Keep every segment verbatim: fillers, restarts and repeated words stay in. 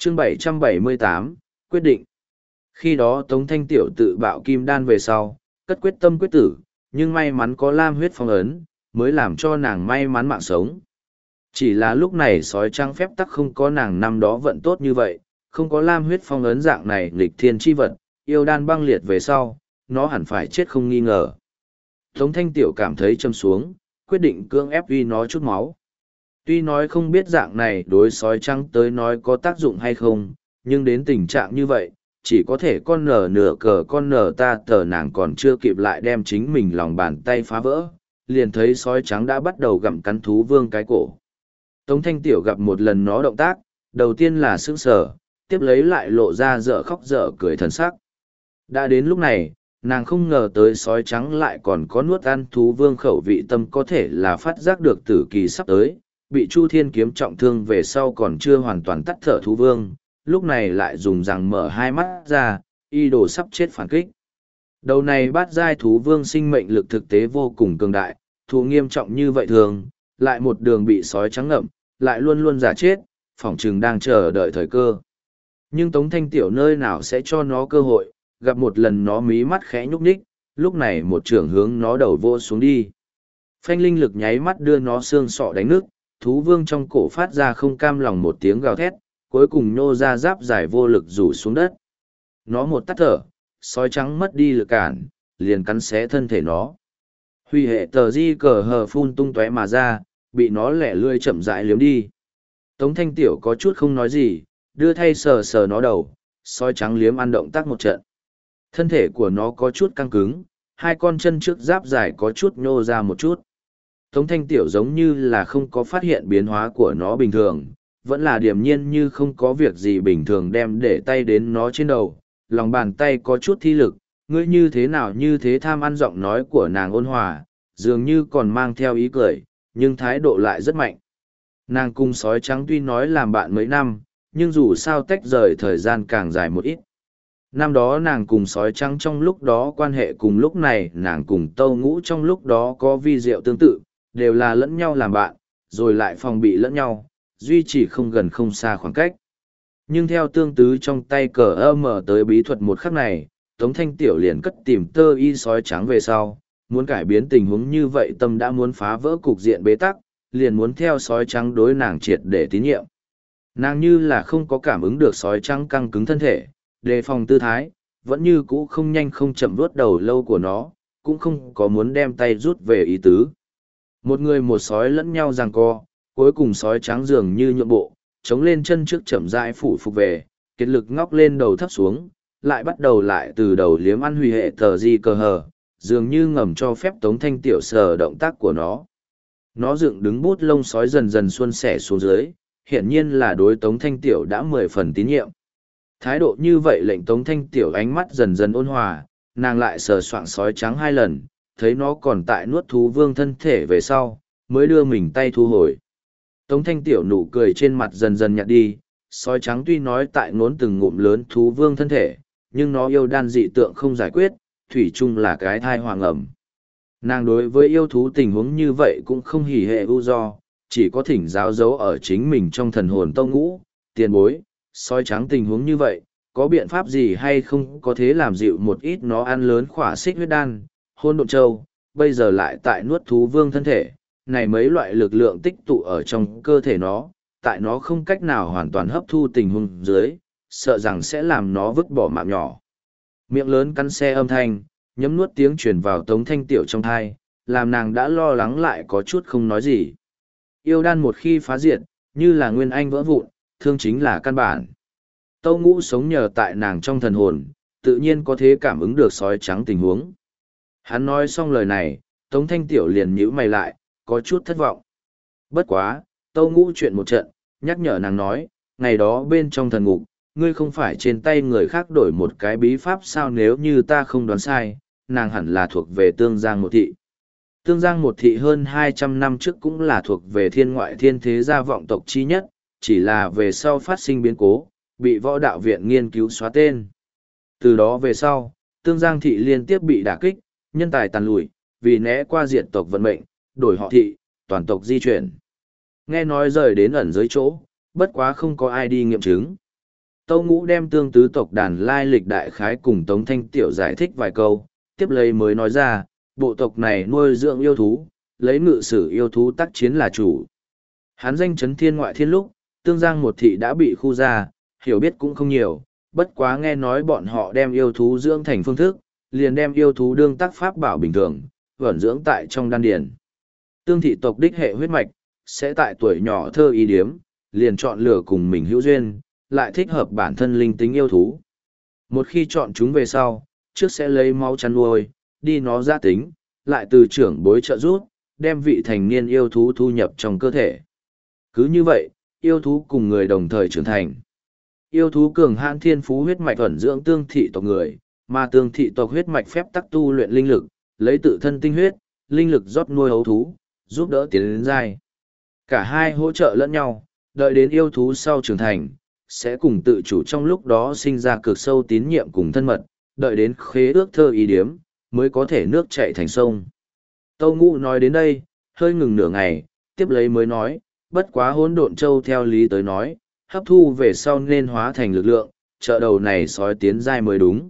chương bảy trăm bảy mươi tám, quyết định. Khi đó Tống Thanh Tiểu tự bạo kim đan về sau, cất quyết tâm quyết tử, nhưng may mắn có lam huyết phong ấn, mới làm cho nàng may mắn mạng sống. Chỉ là lúc này sói trắng phép tắc không có nàng năm đó vận tốt như vậy, không có lam huyết phong ấn dạng này nghịch thiên chi vật, yêu đan băng liệt về sau, nó hẳn phải chết không nghi ngờ. Tống Thanh Tiểu cảm thấy châm xuống, quyết định cưỡng ép uy nó chút máu. Tuy nói không biết dạng này đối sói trắng tới nói có tác dụng hay không, nhưng đến tình trạng như vậy, chỉ có thể con nở nửa cờ con nở ta tờ nàng còn chưa kịp lại đem chính mình lòng bàn tay phá vỡ, liền thấy sói trắng đã bắt đầu gặm cắn thú vương cái cổ. Tống Thanh Tiểu gặp một lần nó động tác, đầu tiên là sững sờ, tiếp lấy lại lộ ra dở khóc dở cười thần sắc. Đã đến lúc này, nàng không ngờ tới sói trắng lại còn có nuốt ăn thú vương khẩu vị tâm có thể là phát giác được tử kỳ sắp tới, bị Chu Thiên kiếm trọng thương về sau còn chưa hoàn toàn tắt thở thú vương, lúc này lại dùng rằng mở hai mắt ra, y đồ sắp chết phản kích. Đầu này bát giai thú vương sinh mệnh lực thực tế vô cùng cường đại, thú nghiêm trọng như vậy thường, lại một đường bị sói trắng ngậm, lại luôn luôn giả chết, phỏng chừng đang chờ đợi thời cơ. Nhưng Tống Thanh Tiểu nơi nào sẽ cho nó cơ hội, gặp một lần nó mí mắt khẽ nhúc nhích, lúc này một trưởng hướng nó đầu vô xuống đi. Phanh linh lực nháy mắt đưa nó xương sọ đánh nước, thú vương trong cổ phát ra không cam lòng một tiếng gào thét, cuối cùng nhô ra giáp dài vô lực rủ xuống đất. Nó một tắt thở, sói trắng mất đi lực cản, liền cắn xé thân thể nó. Huy hệ tờ di cờ hờ phun tung tóe mà ra, bị nó lẻ lươi chậm rãi liếm đi. Tống Thanh Tiểu có chút không nói gì, đưa thay sờ sờ nó đầu, sói trắng liếm ăn động tác một trận. Thân thể của nó có chút căng cứng, hai con chân trước giáp dài có chút nhô ra một chút. Tống Thanh Tiểu giống như là không có phát hiện biến hóa của nó bình thường, vẫn là điềm nhiên như không có việc gì bình thường đem để tay đến nó trên đầu, lòng bàn tay có chút thi lực, ngươi như thế nào như thế tham ăn giọng nói của nàng ôn hòa, dường như còn mang theo ý cười, nhưng thái độ lại rất mạnh. Nàng cùng sói trắng tuy nói làm bạn mấy năm, nhưng dù sao tách rời thời gian càng dài một ít. Năm đó nàng cùng sói trắng trong lúc đó quan hệ cùng lúc này nàng cùng tâu ngũ trong lúc đó có vi diệu tương tự, đều là lẫn nhau làm bạn, rồi lại phòng bị lẫn nhau, duy trì không gần không xa khoảng cách. Nhưng theo tương tứ trong tay cờ ơ mở tới bí thuật một khắc này, Tống Thanh Tiểu liền cất tìm tơ y sói trắng về sau, muốn cải biến tình huống như vậy tâm đã muốn phá vỡ cục diện bế tắc, liền muốn theo sói trắng đối nàng triệt để tín nhiệm. Nàng như là không có cảm ứng được sói trắng căng cứng thân thể, đề phòng tư thái, vẫn như cũ không nhanh không chậm vuốt đầu lâu của nó, cũng không có muốn đem tay rút về ý tứ. Một người một sói lẫn nhau giằng co, cuối cùng sói trắng dường như nhượng bộ, chống lên chân trước chậm rãi phủ phục về, kiệt lực ngóc lên đầu thấp xuống, lại bắt đầu lại từ đầu liếm ăn huy hệ tờ di cờ hờ, dường như ngầm cho phép Tống Thanh Tiểu sờ động tác của nó. Nó dựng đứng bút lông sói dần dần xuân sẻ xuống dưới, hiển nhiên là đối Tống Thanh Tiểu đã mười phần tín nhiệm. Thái độ như vậy lệnh Tống Thanh Tiểu ánh mắt dần dần ôn hòa, nàng lại sờ soạng sói trắng hai lần, thấy nó còn tại nuốt thú vương thân thể về sau, mới đưa mình tay thu hồi. Tống Thanh Tiểu nụ cười trên mặt dần dần nhạt đi, sói trắng tuy nói tại ngốn từng ngụm lớn thú vương thân thể, nhưng nó yêu đan dị tượng không giải quyết, thủy chung là cái thai hoàng ẩm. Nàng đối với yêu thú tình huống như vậy cũng không hỉ hệ ưu do, chỉ có thỉnh giáo dấu ở chính mình trong thần hồn tông ngũ, tiền bối, sói trắng tình huống như vậy, có biện pháp gì hay không có thế làm dịu một ít nó ăn lớn khỏa xích huyết đan, hôn độn châu, bây giờ lại tại nuốt thú vương thân thể, này mấy loại lực lượng tích tụ ở trong cơ thể nó, tại nó không cách nào hoàn toàn hấp thu tình huống dưới, sợ rằng sẽ làm nó vứt bỏ mạng nhỏ. Miệng lớn cắn xe âm thanh, nhấm nuốt tiếng truyền vào Tống Thanh Tiểu trong thai, làm nàng đã lo lắng lại có chút không nói gì. Yêu đan một khi phá diệt, như là nguyên anh vỡ vụn, thương chính là căn bản. Tâu Ngũ sống nhờ tại nàng trong thần hồn, tự nhiên có thế cảm ứng được sói trắng tình huống. Hắn nói xong lời này, Tống Thanh Tiểu liền nhíu mày lại, có chút thất vọng. Bất quá, Tâu Ngũ chuyện một trận, nhắc nhở nàng nói, ngày đó bên trong thần ngục, ngươi không phải trên tay người khác đổi một cái bí pháp sao, nếu như ta không đoán sai, nàng hẳn là thuộc về Tương Giang một thị. Tương Giang một thị hơn hai trăm năm trước cũng là thuộc về thiên ngoại thiên thế gia vọng tộc chi nhất, chỉ là về sau phát sinh biến cố, bị võ đạo viện nghiên cứu xóa tên. Từ đó về sau, Tương Giang thị liên tiếp bị đả kích, nhân tài tàn lụi, vì né qua diệt tộc vận mệnh, đổi họ thị, toàn tộc di chuyển. Nghe nói rời đến ẩn dưới chỗ, bất quá không có ai đi nghiệm chứng. Tâu Ngũ đem tương tứ tộc đàn lai lịch đại khái cùng Tống Thanh Tiểu giải thích vài câu, tiếp lấy mới nói ra, bộ tộc này nuôi dưỡng yêu thú, lấy ngự sử yêu thú tác chiến là chủ. Hắn danh chấn thiên ngoại thiên lúc, tương giang một thị đã bị khu ra, hiểu biết cũng không nhiều, bất quá nghe nói bọn họ đem yêu thú dưỡng thành phương thức, liền đem yêu thú đương tác pháp bảo bình thường, vẩn dưỡng tại trong đan điền. Tương thị tộc đích hệ huyết mạch, sẽ tại tuổi nhỏ thơ ý điếm, liền chọn lựa cùng mình hữu duyên, lại thích hợp bản thân linh tính yêu thú. Một khi chọn chúng về sau, trước sẽ lấy máu chăn nuôi, đi nó gia tính, lại từ trưởng bối trợ giúp, đem vị thành niên yêu thú thu nhập trong cơ thể. Cứ như vậy, yêu thú cùng người đồng thời trưởng thành. Yêu thú cường hãn thiên phú huyết mạch ẩn dưỡng tương thị tộc người, mà tương thị tộc huyết mạch phép tắc tu luyện linh lực, lấy tự thân tinh huyết, linh lực rót nuôi ấu thú, giúp đỡ tiến đến giai. Cả hai hỗ trợ lẫn nhau, đợi đến yêu thú sau trưởng thành, sẽ cùng tự chủ trong lúc đó sinh ra cực sâu tín nhiệm cùng thân mật, đợi đến khế ước thơ ý điếm, mới có thể nước chảy thành sông. Tâu Ngũ nói đến đây, hơi ngừng nửa ngày, tiếp lấy mới nói, bất quá hỗn độn châu theo lý tới nói, hấp thu về sau nên hóa thành lực lượng, trợ đầu này sói tiến giai mới đúng.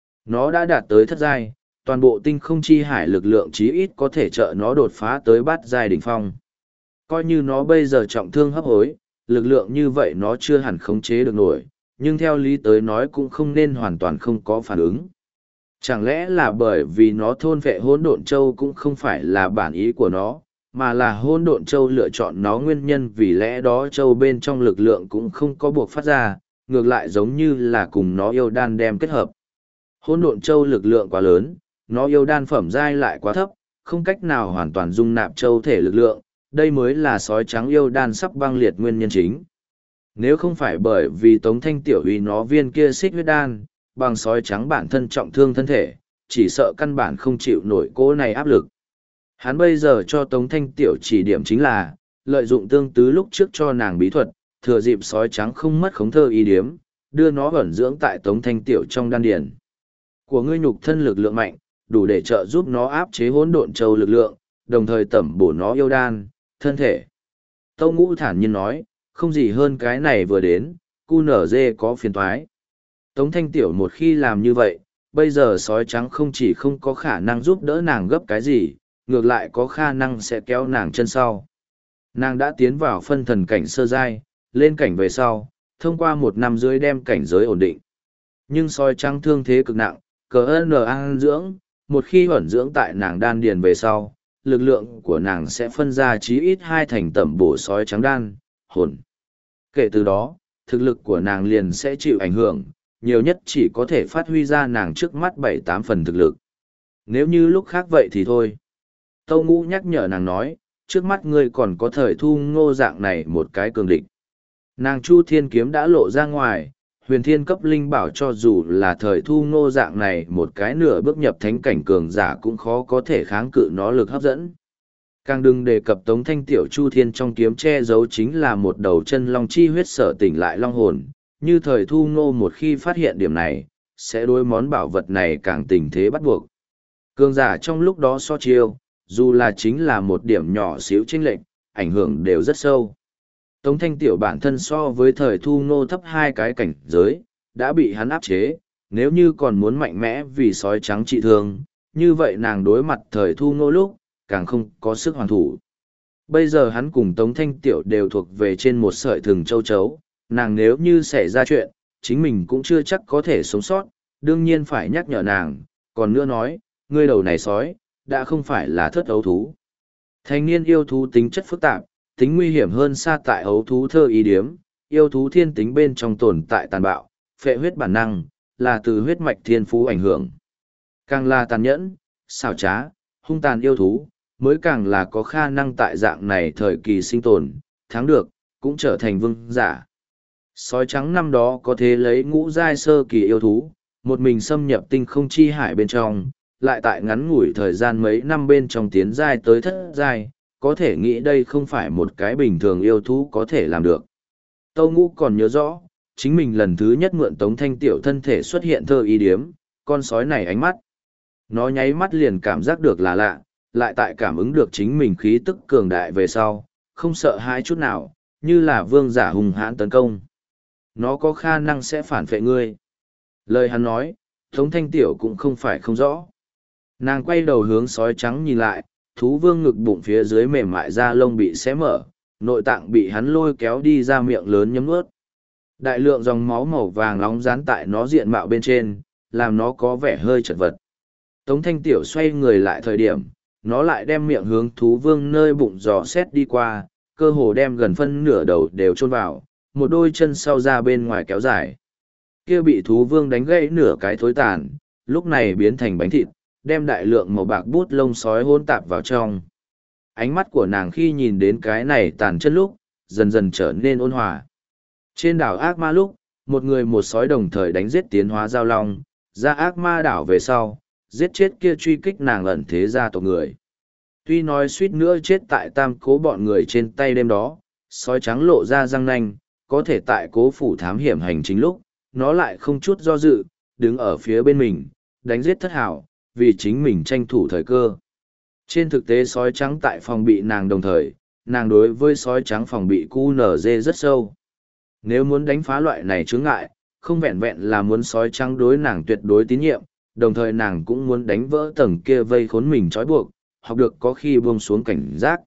Nó đã đạt tới thất giai, toàn bộ tinh không chi hải lực lượng chí ít có thể trợ nó đột phá tới bát giai đỉnh phong. Coi như nó bây giờ trọng thương hấp hối, lực lượng như vậy nó chưa hẳn khống chế được nổi, nhưng theo lý tới nói cũng không nên hoàn toàn không có phản ứng. Chẳng lẽ là bởi vì nó thôn vệ hỗn độn châu cũng không phải là bản ý của nó, mà là hỗn độn châu lựa chọn nó nguyên nhân, vì lẽ đó châu bên trong lực lượng cũng không có buộc phát ra, ngược lại giống như là cùng nó yêu đan đem kết hợp. Hỗn độn châu lực lượng quá lớn, nó yêu đan phẩm giai lại quá thấp, không cách nào hoàn toàn dung nạp châu thể lực lượng, đây mới là sói trắng yêu đan sắp băng liệt nguyên nhân chính. Nếu không phải bởi vì Tống Thanh Tiểu uy nó viên kia xích huyết đan, bằng sói trắng bản thân trọng thương thân thể, chỉ sợ căn bản không chịu nổi cỗ này áp lực. Hắn bây giờ cho Tống Thanh Tiểu chỉ điểm chính là, lợi dụng tương tứ lúc trước cho nàng bí thuật, thừa dịp sói trắng không mất khống thơ ý điếm, đưa nó ẩn dưỡng tại Tống Thanh Tiểu trong đan điền. Của ngươi nhục thân lực lượng mạnh, đủ để trợ giúp nó áp chế hỗn độn châu lực lượng, đồng thời tẩm bổ nó yêu đan, thân thể. Tâu Ngũ thản nhiên nói, không gì hơn cái này vừa đến, cu nở dê có phiền toái. Tống Thanh Tiểu một khi làm như vậy, bây giờ sói trắng không chỉ không có khả năng giúp đỡ nàng gấp cái gì, ngược lại có khả năng sẽ kéo nàng chân sau. Nàng đã tiến vào phân thần cảnh sơ giai, lên cảnh về sau, thông qua một năm dưới đem cảnh giới ổn định. Nhưng sói trắng thương thế cực nặng, cờ ơn an dưỡng, một khi ẩn dưỡng tại nàng đan điền về sau, lực lượng của nàng sẽ phân ra chí ít hai thành tẩm bổ sói trắng đan, hồn. Kể từ đó, thực lực của nàng liền sẽ chịu ảnh hưởng, nhiều nhất chỉ có thể phát huy ra nàng trước mắt bảy tám phần thực lực. Nếu như lúc khác vậy thì thôi. Tâu Ngũ nhắc nhở nàng nói, trước mắt ngươi còn có thời thu ngô dạng này một cái cường địch. Nàng Chu Thiên Kiếm đã lộ ra ngoài, huyền thiên cấp linh bảo cho dù là thời thu ngô dạng này một cái nửa bước nhập thánh cảnh cường giả cũng khó có thể kháng cự nó lực hấp dẫn. Càng đừng đề cập Tống Thanh Tiểu Chu Thiên trong kiếm che giấu chính là một đầu chân long chi huyết sở tỉnh lại long hồn, như thời thu ngô một khi phát hiện điểm này, sẽ đối món bảo vật này càng tình thế bắt buộc. Cường giả trong lúc đó so chiêu, dù là chính là một điểm nhỏ xíu chênh lệch, ảnh hưởng đều rất sâu. Tống Thanh Tiểu bản thân so với thời thu ngô thấp hai cái cảnh giới, đã bị hắn áp chế, nếu như còn muốn mạnh mẽ vì sói trắng trị thương, như vậy nàng đối mặt thời thu ngô lúc, càng không có sức hoàn thủ. Bây giờ hắn cùng Tống Thanh Tiểu đều thuộc về trên một sợi thừng châu chấu, nàng nếu như xảy ra chuyện, chính mình cũng chưa chắc có thể sống sót, đương nhiên phải nhắc nhở nàng, còn nữa nói, ngươi đầu này sói, đã không phải là thất ấu thú. Thanh niên yêu thú tính chất phức tạp, tính nguy hiểm hơn xa tại ấu thú thơ ý điếm, yêu thú thiên tính bên trong tồn tại tàn bạo, phệ huyết bản năng, là từ huyết mạch thiên phú ảnh hưởng. Càng là tàn nhẫn, xảo trá, hung tàn yêu thú, mới càng là có khả năng tại dạng này thời kỳ sinh tồn, thắng được, cũng trở thành vương giả. Sói trắng năm đó có thể lấy ngũ giai sơ kỳ yêu thú, một mình xâm nhập tinh không chi hải bên trong, lại tại ngắn ngủi thời gian mấy năm bên trong tiến giai tới thất giai, có thể nghĩ đây không phải một cái bình thường yêu thú có thể làm được. Tâu Ngũ còn nhớ rõ, chính mình lần thứ nhất mượn Tống Thanh Tiểu thân thể xuất hiện thơ ý điếm, con sói này ánh mắt. Nó nháy mắt liền cảm giác được là lạ, lại tại cảm ứng được chính mình khí tức cường đại về sau, không sợ hãi chút nào, như là vương giả hùng hãn tấn công. nó có khả năng sẽ phản vệ ngươi. Lời hắn nói, Tống Thanh Tiểu cũng không phải không rõ. Nàng quay đầu hướng sói trắng nhìn lại, thú vương ngực bụng phía dưới mềm mại da lông bị xé mở, nội tạng bị hắn lôi kéo đi ra miệng lớn nhấm nuốt. Đại lượng dòng máu màu vàng nóng dán tại nó diện mạo bên trên, làm nó có vẻ hơi chật vật. Tống Thanh Tiểu xoay người lại thời điểm, nó lại đem miệng hướng thú vương nơi bụng dò xét đi qua, cơ hồ đem gần phân nửa đầu đều chôn vào, một đôi chân sau ra bên ngoài kéo dài. Kia bị thú vương đánh gãy nửa cái thối tàn, lúc này biến thành bánh thịt, đem đại lượng màu bạc bút lông sói hôn tạp vào trong. Ánh mắt của nàng khi nhìn đến cái này tàn chân lúc, dần dần trở nên ôn hòa. Trên đảo ác ma lúc, một người một sói đồng thời đánh giết tiến hóa giao long, ra ác ma đảo về sau, giết chết kia truy kích nàng ẩn thế gia tộc người. Tuy nói suýt nữa chết tại tam cố bọn người trên tay đêm đó, sói trắng lộ ra răng nanh, có thể tại cố phủ thám hiểm hành chính lúc, nó lại không chút do dự, đứng ở phía bên mình, đánh giết thất hảo, vì chính mình tranh thủ thời cơ. Trên thực tế sói trắng tại phòng bị nàng đồng thời, nàng đối với sói trắng phòng bị cu nở dê rất sâu. Nếu muốn đánh phá loại này chướng ngại, không vẹn vẹn là muốn sói trắng đối nàng tuyệt đối tín nhiệm, đồng thời nàng cũng muốn đánh vỡ tầng kia vây khốn mình trói buộc, học được có khi buông xuống cảnh giác.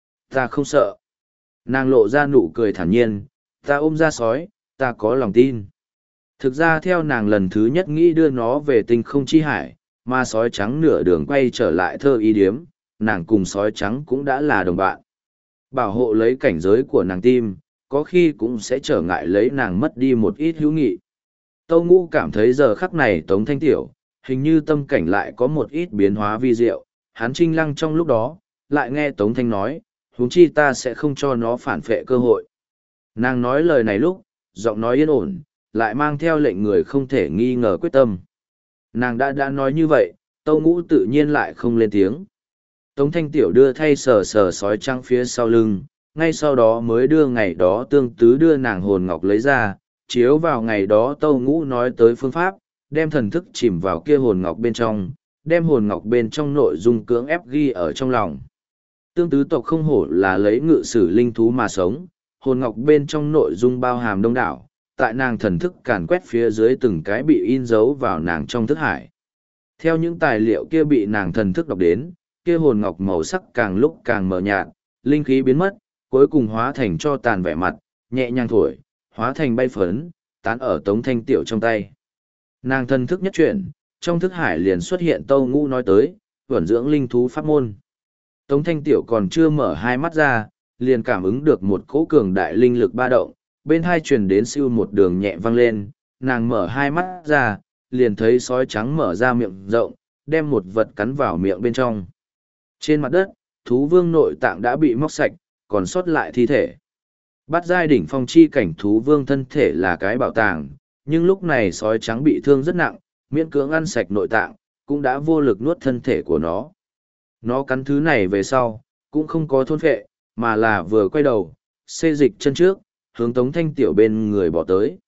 Ta không sợ. Nàng lộ ra nụ cười thản nhiên, ta ôm ra sói, ta có lòng tin. Thực ra theo nàng lần thứ nhất nghĩ đưa nó về tinh không chi hải, mà sói trắng nửa đường quay trở lại thơ y điếm, nàng cùng sói trắng cũng đã là đồng bạn. Bảo hộ lấy cảnh giới của nàng tim, có khi cũng sẽ trở ngại lấy nàng mất đi một ít hữu nghị. Tâu Ngũ cảm thấy giờ khắc này Tống Thanh Tiểu, hình như tâm cảnh lại có một ít biến hóa vi diệu, hắn trinh lăng trong lúc đó, lại nghe Tống Thanh nói, huống chi ta sẽ không cho nó phản phệ cơ hội. Nàng nói lời này lúc, giọng nói yên ổn, lại mang theo lệnh người không thể nghi ngờ quyết tâm. Nàng đã đã nói như vậy, Tâu Ngũ tự nhiên lại không lên tiếng. Tống Thanh Tiểu đưa thay sờ sờ sói trắng phía sau lưng, ngay sau đó mới đưa ngày đó tương tứ đưa nàng hồn ngọc lấy ra, chiếu vào ngày đó Tâu Ngũ nói tới phương pháp, đem thần thức chìm vào kia hồn ngọc bên trong, đem hồn ngọc bên trong nội dung cưỡng ép ghi ở trong lòng. Tương tứ tộc không hổ là lấy ngự sử linh thú mà sống, hồn ngọc bên trong nội dung bao hàm đông đảo, tại nàng thần thức càn quét phía dưới từng cái bị in dấu vào nàng trong thức hải. Theo những tài liệu kia bị nàng thần thức đọc đến, kia hồn ngọc màu sắc càng lúc càng mờ nhạt, linh khí biến mất, cuối cùng hóa thành cho tàn vẻ mặt, nhẹ nhàng thổi, hóa thành bay phấn, tán ở Tống Thanh Tiểu trong tay. Nàng thần thức nhất chuyển, trong thức hải liền xuất hiện Tâu Ngũ nói tới, vẩn dưỡng linh thú pháp môn. Tống Thanh Tiểu còn chưa mở hai mắt ra, liền cảm ứng được một cỗ cường đại linh lực ba động, bên hai truyền đến siêu một đường nhẹ vang lên, nàng mở hai mắt ra, liền thấy sói trắng mở ra miệng rộng, đem một vật cắn vào miệng bên trong. Trên mặt đất, thú vương nội tạng đã bị móc sạch, còn sót lại thi thể. Bắt giai đỉnh phong chi cảnh thú vương thân thể là cái bảo tàng, nhưng lúc này sói trắng bị thương rất nặng, miễn cưỡng ăn sạch nội tạng, cũng đã vô lực nuốt thân thể của nó. Nó cắn thứ này về sau, cũng không có thôn phệ, mà là vừa quay đầu, xê dịch chân trước, hướng Tống Thanh Tiểu bên người bỏ tới.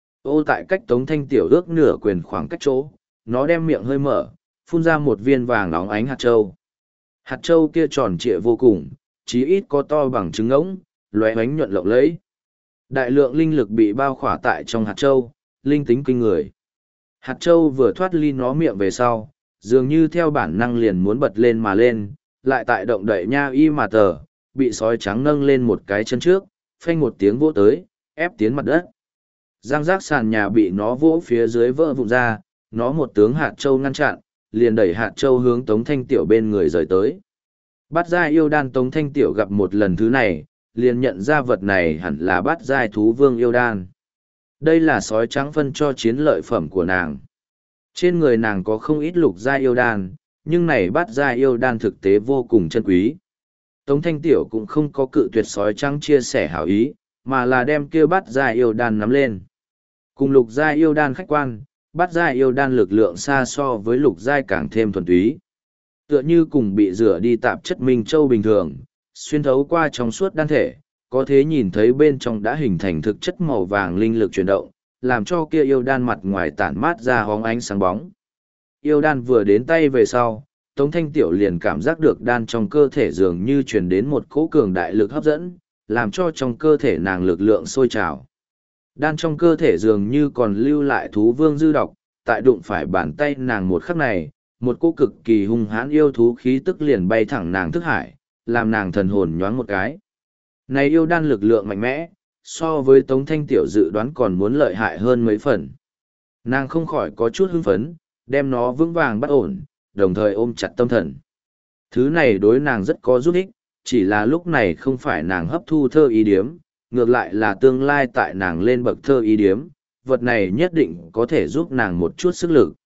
Ô tại cách Tống Thanh Tiểu ước nửa quyền khoảng cách chỗ, nó đem miệng hơi mở, phun ra một viên vàng óng ánh hạt châu. Hạt châu kia tròn trịa vô cùng, chí ít có to bằng trứng ngỗng, lóe ánh nhuận lộng lẫy. Đại lượng linh lực bị bao khỏa tại trong hạt châu, linh tính kinh người. Hạt châu vừa thoát ly nó miệng về sau, dường như theo bản năng liền muốn bật lên mà lên, lại tại động đậy nha y mà tờ, bị sói trắng nâng lên một cái chân trước, phanh một tiếng vỗ tới, ép tiến mặt đất. Giang giác sàn nhà bị nó vỗ phía dưới vỡ vụn ra, nó một tướng hạt châu ngăn chặn, liền đẩy hạt châu hướng Tống Thanh Tiểu bên người rời tới. Bát giai yêu đan Tống Thanh Tiểu gặp một lần thứ này, liền nhận ra vật này hẳn là bát giai thú vương yêu đan. Đây là sói trắng phân cho chiến lợi phẩm của nàng. Trên người nàng có không ít lục giai yêu đan, nhưng này bát giai yêu đan thực tế vô cùng chân quý. Tống Thanh Tiểu cũng không có cự tuyệt sói trắng chia sẻ hảo ý, mà là đem kia bát giai yêu đan nắm lên. Cùng lục giai yêu đan khách quan, bát giai yêu đan lực lượng xa so với lục giai càng thêm thuần túy. Tựa như cùng bị rửa đi tạp chất minh châu bình thường, xuyên thấu qua trong suốt đan thể, có thể nhìn thấy bên trong đã hình thành thực chất màu vàng linh lực chuyển động, làm cho kia yêu đan mặt ngoài tản mát ra hóng ánh sáng bóng. Yêu đan vừa đến tay về sau, Tống Thanh Tiểu liền cảm giác được đan trong cơ thể dường như truyền đến một cỗ cường đại lực hấp dẫn, làm cho trong cơ thể nàng lực lượng sôi trào. Đan trong cơ thể dường như còn lưu lại thú vương dư độc, tại đụng phải bàn tay nàng một khắc này, một cô cực kỳ hung hãn yêu thú khí tức liền bay thẳng nàng thức hải, làm nàng thần hồn nhoáng một cái. Này yêu đan lực lượng mạnh mẽ, so với Tống Thanh Tiểu dự đoán còn muốn lợi hại hơn mấy phần. Nàng không khỏi có chút hưng phấn, đem nó vững vàng bắt ổn, đồng thời ôm chặt tâm thần. Thứ này đối nàng rất có giúp ích, chỉ là lúc này không phải nàng hấp thu thơ ý điếm, ngược lại là tương lai tại nàng lên bậc thơ ý điếm, vật này nhất định có thể giúp nàng một chút sức lực.